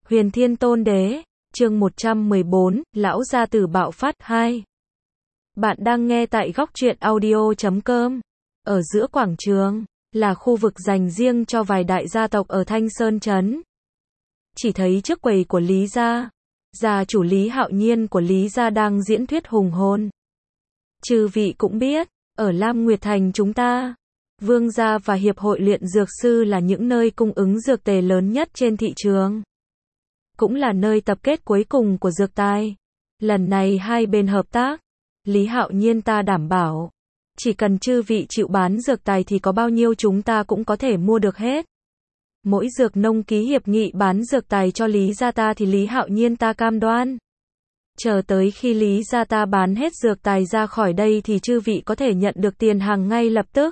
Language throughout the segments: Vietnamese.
Huyền Thiên Tôn Đế, chương 114, Lão Gia Tử Bạo Phát 2. Bạn đang nghe tại góc truyện audio.com. Ở giữa quảng trường, là khu vực dành riêng cho vài đại gia tộc ở Thanh Sơn Trấn. Chỉ thấy trước quầy của Lý Gia, gia chủ Lý Hạo Nhiên của Lý Gia đang diễn thuyết hùng hồn. Chư vị cũng biết, ở Lam Nguyệt Thành chúng ta, Vương Gia và Hiệp hội luyện dược sư là những nơi cung ứng dược tề lớn nhất trên thị trường. Cũng là nơi tập kết cuối cùng của dược tài. Lần này hai bên hợp tác, Lý Hạo Nhiên ta đảm bảo, chỉ cần chư vị chịu bán dược tài thì có bao nhiêu chúng ta cũng có thể mua được hết. Mỗi dược nông ký hiệp nghị bán dược tài cho Lý Gia ta thì Lý Hạo Nhiên ta cam đoan. Chờ tới khi Lý Gia ta bán hết dược tài ra khỏi đây thì chư vị có thể nhận được tiền hàng ngay lập tức.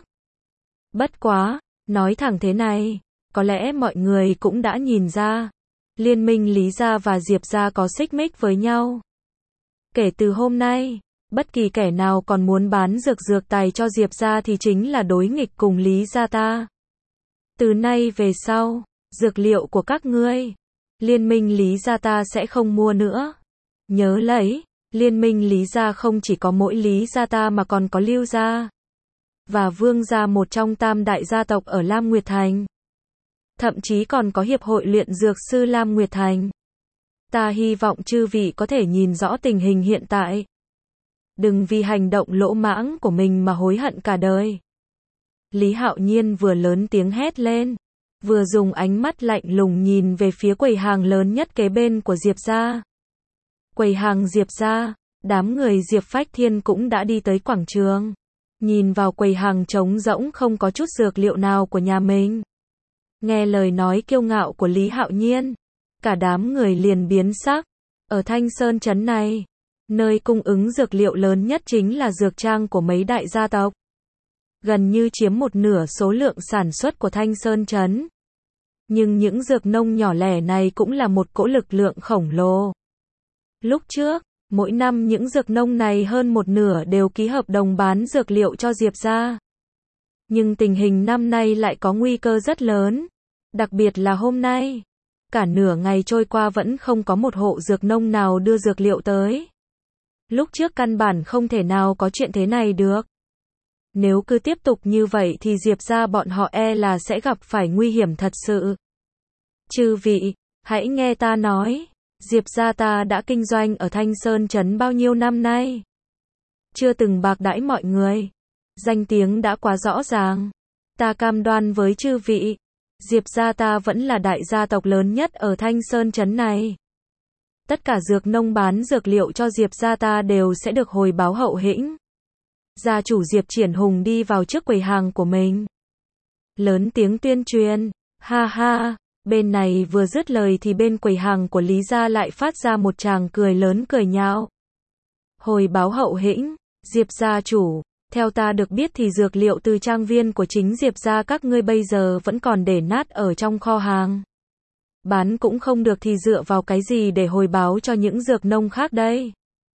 Bất quá, nói thẳng thế này, có lẽ mọi người cũng đã nhìn ra, liên minh Lý Gia và Diệp Gia có xích mích với nhau. Kể từ hôm nay, bất kỳ kẻ nào còn muốn bán dược tài cho Diệp Gia thì chính là đối nghịch cùng Lý Gia ta. Từ nay về sau, dược liệu của các ngươi, liên minh Lý Gia ta sẽ không mua nữa. Nhớ lấy, liên minh Lý Gia không chỉ có mỗi Lý Gia ta mà còn có Lưu Gia và Vương Gia, một trong tam đại gia tộc ở Lam Nguyệt Thành. Thậm chí còn có Hiệp hội luyện dược sư Lam Nguyệt Thành. Ta hy vọng chư vị có thể nhìn rõ tình hình hiện tại. Đừng vì hành động lỗ mãng của mình mà hối hận cả đời. Lý Hạo Nhiên vừa lớn tiếng hét lên, vừa dùng ánh mắt lạnh lùng nhìn về phía quầy hàng lớn nhất kế bên của Diệp Gia. Quầy hàng Diệp Gia, đám người Diệp Phách Thiên cũng đã đi tới quảng trường. Nhìn vào quầy hàng trống rỗng không có chút dược liệu nào của nhà mình. Nghe lời nói kiêu ngạo của Lý Hạo Nhiên, cả đám người liền biến sắc. Ở Thanh Sơn Trấn này, nơi cung ứng dược liệu lớn nhất chính là dược trang của mấy đại gia tộc. Gần như chiếm một nửa số lượng sản xuất của Thanh Sơn Trấn. Nhưng những dược nông nhỏ lẻ này cũng là một cỗ lực lượng khổng lồ. Lúc trước, mỗi năm những dược nông này hơn một nửa đều ký hợp đồng bán dược liệu cho Diệp Gia. Nhưng tình hình năm nay lại có nguy cơ rất lớn. Đặc biệt là hôm nay, cả nửa ngày trôi qua vẫn không có một hộ dược nông nào đưa dược liệu tới. Lúc trước căn bản không thể nào có chuyện thế này được. Nếu cứ tiếp tục như vậy thì Diệp Gia bọn họ e là sẽ gặp phải nguy hiểm thật sự. Chư vị, hãy nghe ta nói, Diệp Gia ta đã kinh doanh ở Thanh Sơn Trấn bao nhiêu năm nay. Chưa từng bạc đãi mọi người. Danh tiếng đã quá rõ ràng. Ta cam đoan với chư vị, Diệp Gia ta vẫn là đại gia tộc lớn nhất ở Thanh Sơn Trấn này. Tất cả dược nông bán dược liệu cho Diệp Gia ta đều sẽ được hồi báo hậu hĩnh. Gia chủ Diệp Triển Hùng đi vào trước quầy hàng của mình, lớn tiếng tuyên truyền. Ha ha, bên này vừa dứt lời thì bên quầy hàng của Lý Gia lại phát ra một tràng cười lớn cười nhạo. Hồi báo hậu hĩnh, Diệp gia chủ, theo ta được biết thì dược liệu từ trang viên của chính Diệp Gia các ngươi bây giờ vẫn còn để nát ở trong kho hàng. Bán cũng không được thì dựa vào cái gì để hồi báo cho những dược nông khác đây?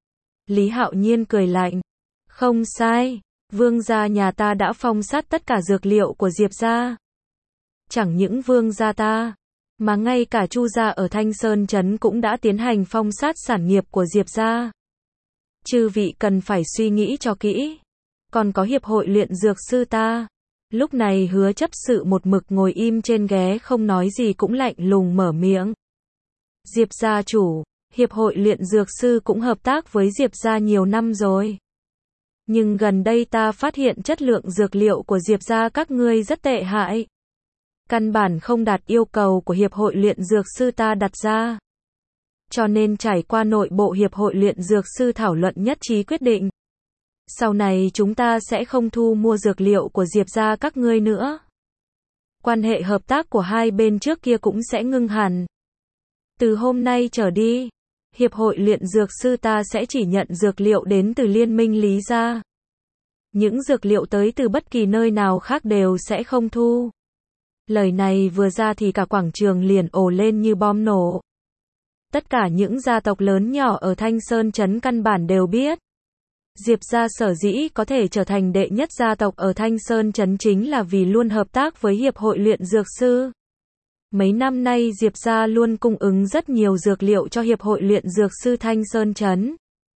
Lý Hạo Nhiên cười lạnh. Không sai, Vương Gia nhà ta đã phong sát tất cả dược liệu của Diệp Gia. Chẳng những Vương Gia ta, mà ngay cả Chu Gia ở Thanh Sơn Trấn cũng đã tiến hành phong sát sản nghiệp của Diệp Gia. Chư vị cần phải suy nghĩ cho kỹ. Còn có Hiệp hội luyện dược sư ta. Lúc này Hứa chấp sự một mực ngồi im trên ghế không nói gì cũng lạnh lùng mở miệng. Diệp gia chủ, Hiệp hội luyện dược sư cũng hợp tác với Diệp Gia nhiều năm rồi. Nhưng gần đây ta phát hiện chất lượng dược liệu của Diệp Gia các ngươi rất tệ hại. Căn bản không đạt yêu cầu của Hiệp hội luyện dược sư ta đặt ra. Cho nên trải qua nội bộ Hiệp hội luyện dược sư thảo luận nhất trí quyết định. Sau này chúng ta sẽ không thu mua dược liệu của Diệp Gia các ngươi nữa. Quan hệ hợp tác của hai bên trước kia cũng sẽ ngưng hẳn. Từ hôm nay trở đi, Hiệp hội luyện dược sư ta sẽ chỉ nhận dược liệu đến từ liên minh Lý Gia. Những dược liệu tới từ bất kỳ nơi nào khác đều sẽ không thu. Lời này vừa ra thì cả quảng trường liền ồ lên như bom nổ. Tất cả những gia tộc lớn nhỏ ở Thanh Sơn Trấn căn bản đều biết. Diệp Gia sở dĩ có thể trở thành đệ nhất gia tộc ở Thanh Sơn Trấn chính là vì luôn hợp tác với Hiệp hội luyện dược sư. Mấy năm nay Diệp gia luôn cung ứng rất nhiều dược liệu cho Hiệp hội luyện dược sư Thanh Sơn Trấn.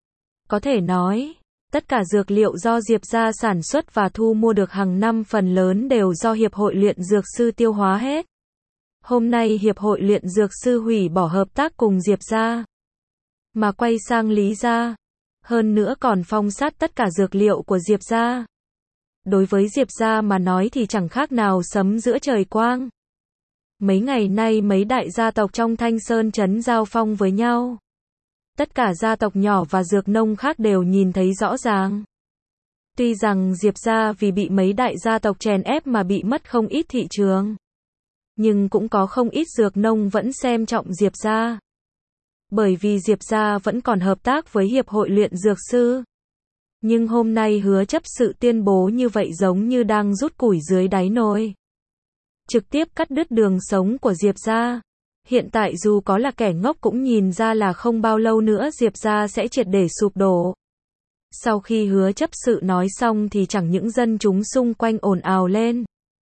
Có thể nói, tất cả dược liệu do Diệp gia sản xuất và thu mua được hàng năm phần lớn đều do Hiệp hội luyện dược sư tiêu hóa hết. Hôm nay Hiệp hội luyện dược sư hủy bỏ hợp tác cùng Diệp gia, mà quay sang Lý gia. Hơn nữa còn phong sát tất cả dược liệu của Diệp gia. Đối với Diệp gia mà nói thì chẳng khác nào sấm giữa trời quang. Mấy ngày nay mấy đại gia tộc trong Thanh Sơn Trấn giao phong với nhau. Tất cả gia tộc nhỏ và dược nông khác đều nhìn thấy rõ ràng. Tuy rằng Diệp gia vì bị mấy đại gia tộc chèn ép mà bị mất không ít thị trường, nhưng cũng có không ít dược nông vẫn xem trọng Diệp gia. Bởi vì Diệp gia vẫn còn hợp tác với Hiệp hội luyện dược sư. Nhưng hôm nay Hứa chấp sự tuyên bố như vậy giống như đang rút củi dưới đáy nồi. Trực tiếp cắt đứt đường sống của Diệp gia. Hiện tại dù có là kẻ ngốc cũng nhìn ra là không bao lâu nữa Diệp gia sẽ triệt để sụp đổ. Sau khi Hứa chấp sự nói xong thì chẳng những dân chúng xung quanh ồn ào lên.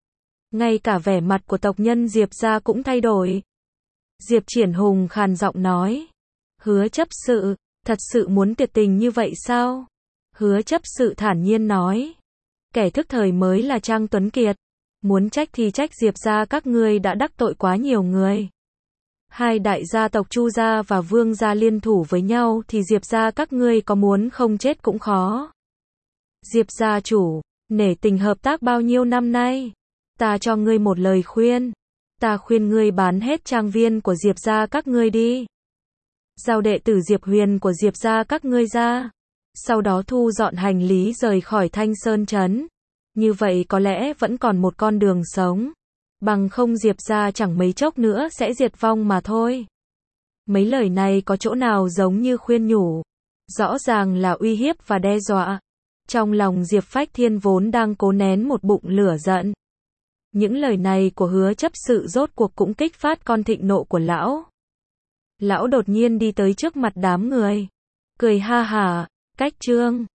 Ngay cả vẻ mặt của tộc nhân Diệp gia cũng thay đổi. Diệp Triển Hùng khàn giọng nói. Hứa chấp sự, thật sự muốn tuyệt tình như vậy sao? Hứa chấp sự thản nhiên nói. Kẻ thức thời mới là Trang Tuấn Kiệt. Muốn trách thì trách Diệp gia các ngươi đã đắc tội quá nhiều người. Hai đại gia tộc Chu gia và Vương gia liên thủ với nhau thì Diệp gia các ngươi có muốn không chết cũng khó. Diệp gia chủ, nể tình hợp tác bao nhiêu năm nay. Ta cho ngươi một lời khuyên. Ta khuyên ngươi bán hết trang viên của Diệp gia các ngươi đi. Giao đệ tử Diệp Huyền của Diệp gia các ngươi ra. Sau đó thu dọn hành lý rời khỏi Thanh Sơn Trấn. Như vậy có lẽ vẫn còn một con đường sống. Bằng không Diệp gia chẳng mấy chốc nữa sẽ diệt vong mà thôi. Mấy lời này có chỗ nào giống như khuyên nhủ. Rõ ràng là uy hiếp và đe dọa. Trong lòng Diệp Phách Thiên vốn đang cố nén một bụng lửa giận. Những lời này của Hứa chấp sự rốt cuộc cũng kích phát con thịnh nộ của lão. Lão đột nhiên đi tới trước mặt đám người. Cười ha hả, cách trương.